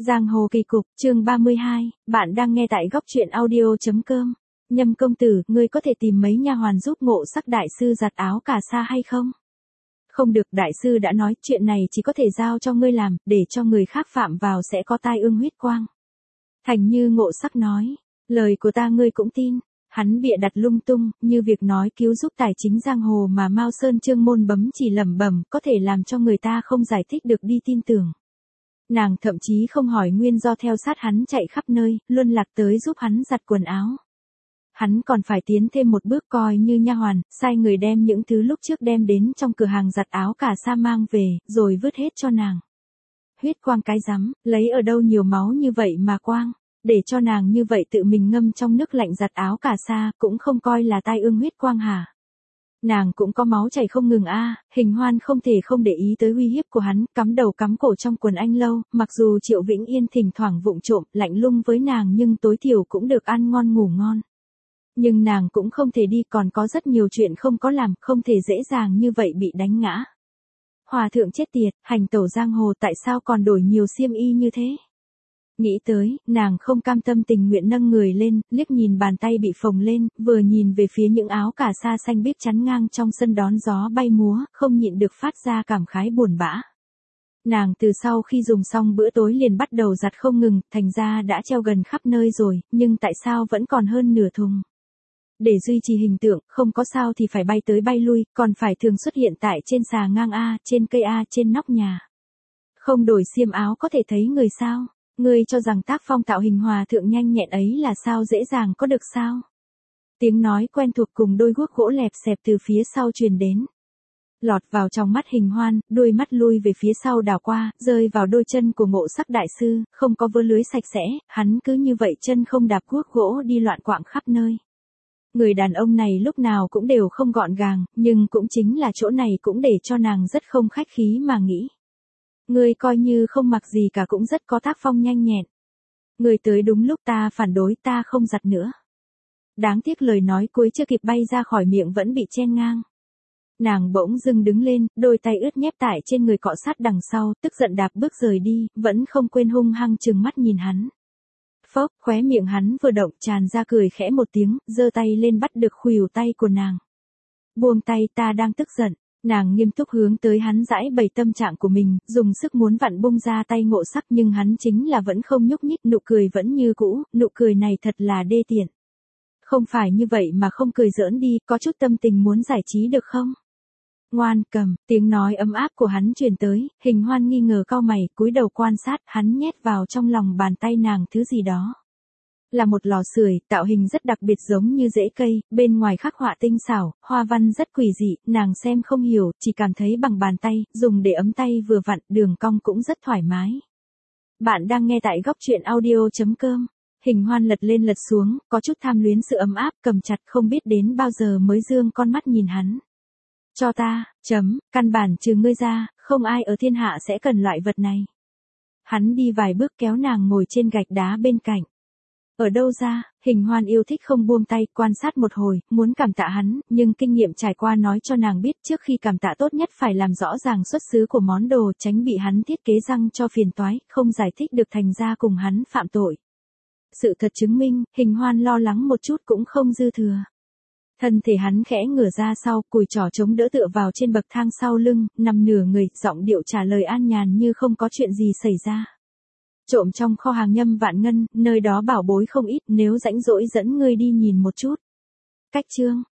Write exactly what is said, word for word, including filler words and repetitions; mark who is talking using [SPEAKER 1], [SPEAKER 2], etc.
[SPEAKER 1] Giang hồ kỳ cục, chương ba mươi hai, bạn đang nghe tại góc truyện audio.com. Nhâm công tử, ngươi có thể tìm mấy nha hoàn giúp Ngộ Sắc đại sư giặt áo cà sa hay không? Không được, đại sư đã nói chuyện này chỉ có thể giao cho ngươi làm, để cho người khác phạm vào sẽ có tai ương huyết quang. Thành Như Ngộ Sắc nói, lời của ta ngươi cũng tin. Hắn bịa đặt lung tung, như việc nói cứu giúp tài chính giang hồ mà Mao Sơn Trương Môn bấm chỉ lẩm bẩm, có thể làm cho người ta không giải thích được đi tin tưởng. Nàng thậm chí không hỏi nguyên do theo sát hắn chạy khắp nơi, luôn lạc tới giúp hắn giặt quần áo. Hắn còn phải tiến thêm một bước coi như nha hoàn, sai người đem những thứ lúc trước đem đến trong cửa hàng giặt áo cà sa mang về, rồi vứt hết cho nàng. Huyết quang cái rắm, lấy ở đâu nhiều máu như vậy mà quang, để cho nàng như vậy tự mình ngâm trong nước lạnh giặt áo cà sa, cũng không coi là tai ương huyết quang hả? Nàng cũng có máu chảy không ngừng a. Hình Hoan không thể không để ý tới uy hiếp của hắn, cắm đầu cắm cổ trong quần anh lâu, mặc dù Triệu Vĩnh Yên thỉnh thoảng vụng trộm, lạnh lung với nàng nhưng tối thiểu cũng được ăn ngon ngủ ngon. Nhưng nàng cũng không thể đi, còn có rất nhiều chuyện không có làm, không thể dễ dàng như vậy bị đánh ngã. Hòa thượng chết tiệt, hành tẩu giang hồ tại sao còn đổi nhiều xiêm y như thế? Nghĩ tới, nàng không cam tâm tình nguyện nâng người lên, liếc nhìn bàn tay bị phồng lên, vừa nhìn về phía những áo cà sa xanh biếc chắn ngang trong sân đón gió bay múa, không nhịn được phát ra cảm khái buồn bã. Nàng từ sau khi dùng xong bữa tối liền bắt đầu giặt không ngừng, thành ra đã treo gần khắp nơi rồi, nhưng tại sao vẫn còn hơn nửa thùng? Để duy trì hình tượng, không có sao thì phải bay tới bay lui, còn phải thường xuất hiện tại trên xà ngang A, trên cây A, trên nóc nhà. Không đổi xiêm áo có thể thấy người sao? Ngươi cho rằng tác phong tạo hình hòa thượng nhanh nhẹn ấy là sao dễ dàng có được sao? Tiếng nói quen thuộc cùng đôi guốc gỗ lẹp xẹp từ phía sau truyền đến. Lọt vào trong mắt Hình Hoan, đôi mắt lui về phía sau đảo qua, rơi vào đôi chân của Ngộ Sắc đại sư, không có vớ lưới sạch sẽ, hắn cứ như vậy chân không đạp guốc gỗ đi loạn quạng khắp nơi. Người đàn ông này lúc nào cũng đều không gọn gàng, nhưng cũng chính là chỗ này cũng để cho nàng rất không khách khí mà nghĩ. Ngươi coi như không mặc gì cả cũng rất có tác phong nhanh nhẹn. Ngươi tới đúng lúc ta phản đối, ta không giặt nữa. Đáng tiếc lời nói cuối chưa kịp bay ra khỏi miệng vẫn bị chen ngang. Nàng bỗng dưng đứng lên, đôi tay ướt nhép tải trên người cọ sát đằng sau, tức giận đạp bước rời đi, vẫn không quên hung hăng trừng mắt nhìn hắn. Phốc, khóe miệng hắn vừa động tràn ra cười khẽ một tiếng, giơ tay lên bắt được khuỷu tay của nàng. Buông tay, ta đang tức giận. Nàng nghiêm túc hướng tới hắn giải bày tâm trạng của mình, dùng sức muốn vặn bung ra tay Ngộ Sắc nhưng hắn chính là vẫn không nhúc nhích, nụ cười vẫn như cũ, nụ cười này thật là đê tiện. Không phải như vậy mà không cười giỡn đi, có chút tâm tình muốn giải trí được không? Ngoan cầm, tiếng nói ấm áp của hắn truyền tới, Hình Hoan nghi ngờ cau mày, cúi đầu quan sát, hắn nhét vào trong lòng bàn tay nàng thứ gì đó. Là một lò sưởi, tạo hình rất đặc biệt giống như rễ cây, bên ngoài khắc họa tinh xảo, hoa văn rất quỷ dị, nàng xem không hiểu, chỉ cảm thấy bằng bàn tay, dùng để ấm tay vừa vặn, đường cong cũng rất thoải mái. Bạn đang nghe tại góc truyện audio.com. Hình Hoan lật lên lật xuống, có chút tham luyến sự ấm áp, cầm chặt không biết đến bao giờ mới dương con mắt nhìn hắn. Cho ta, chấm, căn bản trừ ngươi ra, không ai ở thiên hạ sẽ cần loại vật này. Hắn đi vài bước kéo nàng ngồi trên gạch đá bên cạnh. Ở đâu ra? Hình Hoan yêu thích không buông tay, quan sát một hồi, muốn cảm tạ hắn, nhưng kinh nghiệm trải qua nói cho nàng biết trước khi cảm tạ tốt nhất phải làm rõ ràng xuất xứ của món đồ, tránh bị hắn thiết kế răng cho phiền toái, không giải thích được thành ra cùng hắn phạm tội. Sự thật chứng minh, Hình Hoan lo lắng một chút cũng không dư thừa. Thân thể hắn khẽ ngửa ra sau, cùi trỏ chống đỡ tựa vào trên bậc thang sau lưng, nằm nửa người, giọng điệu trả lời an nhàn như không có chuyện gì xảy ra. Trộm trong kho hàng Nhâm Vạn Ngân, nơi đó bảo bối không ít, nếu rãnh rỗi dẫn ngươi đi nhìn một chút. Cách chương,